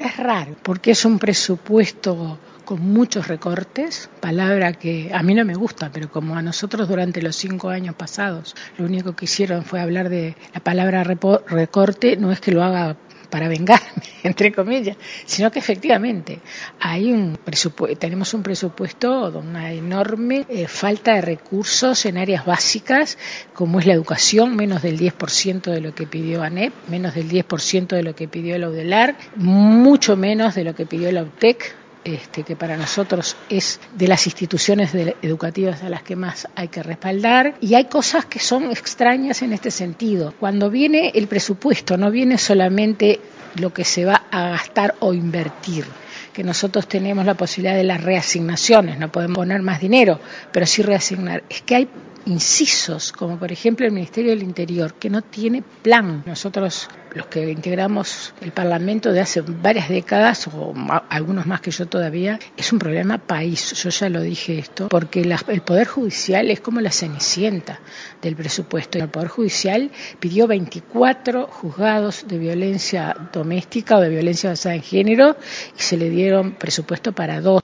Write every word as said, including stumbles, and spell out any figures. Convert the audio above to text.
es raro, porque es un presupuesto con muchos recortes, palabra que a mí no me gusta, pero como a nosotros durante los cinco años pasados lo único que hicieron fue hablar de la palabra repo, recorte, no es que lo haga para vengarme, entre comillas, sino que efectivamente hay un presupuesto, tenemos un presupuesto de una enorme eh, falta de recursos en áreas básicas, como es la educación, menos del diez por ciento de lo que pidió ANEP, menos del diez por ciento de lo que pidió la UDELAR, mucho menos de lo que pidió la UTEC, Este, que para nosotros es de las instituciones de, educativas a las que más hay que respaldar, y hay cosas que son extrañas en este sentido. Cuando viene el presupuesto, no viene solamente lo que se va a gastar o invertir, que nosotros tenemos la posibilidad de las reasignaciones, no podemos poner más dinero, pero sí reasignar. Es que hay incisos, como por ejemplo el Ministerio del Interior, que no tiene plan. Nosotros, los que integramos el Parlamento de hace varias décadas, o ma- algunos más que yo todavía, es un problema país, yo ya lo dije esto, porque la, el Poder Judicial es como la cenicienta del presupuesto. El Poder Judicial pidió veinticuatro juzgados de violencia doméstica o de violencia basada en género y se le dieron presupuesto para dos.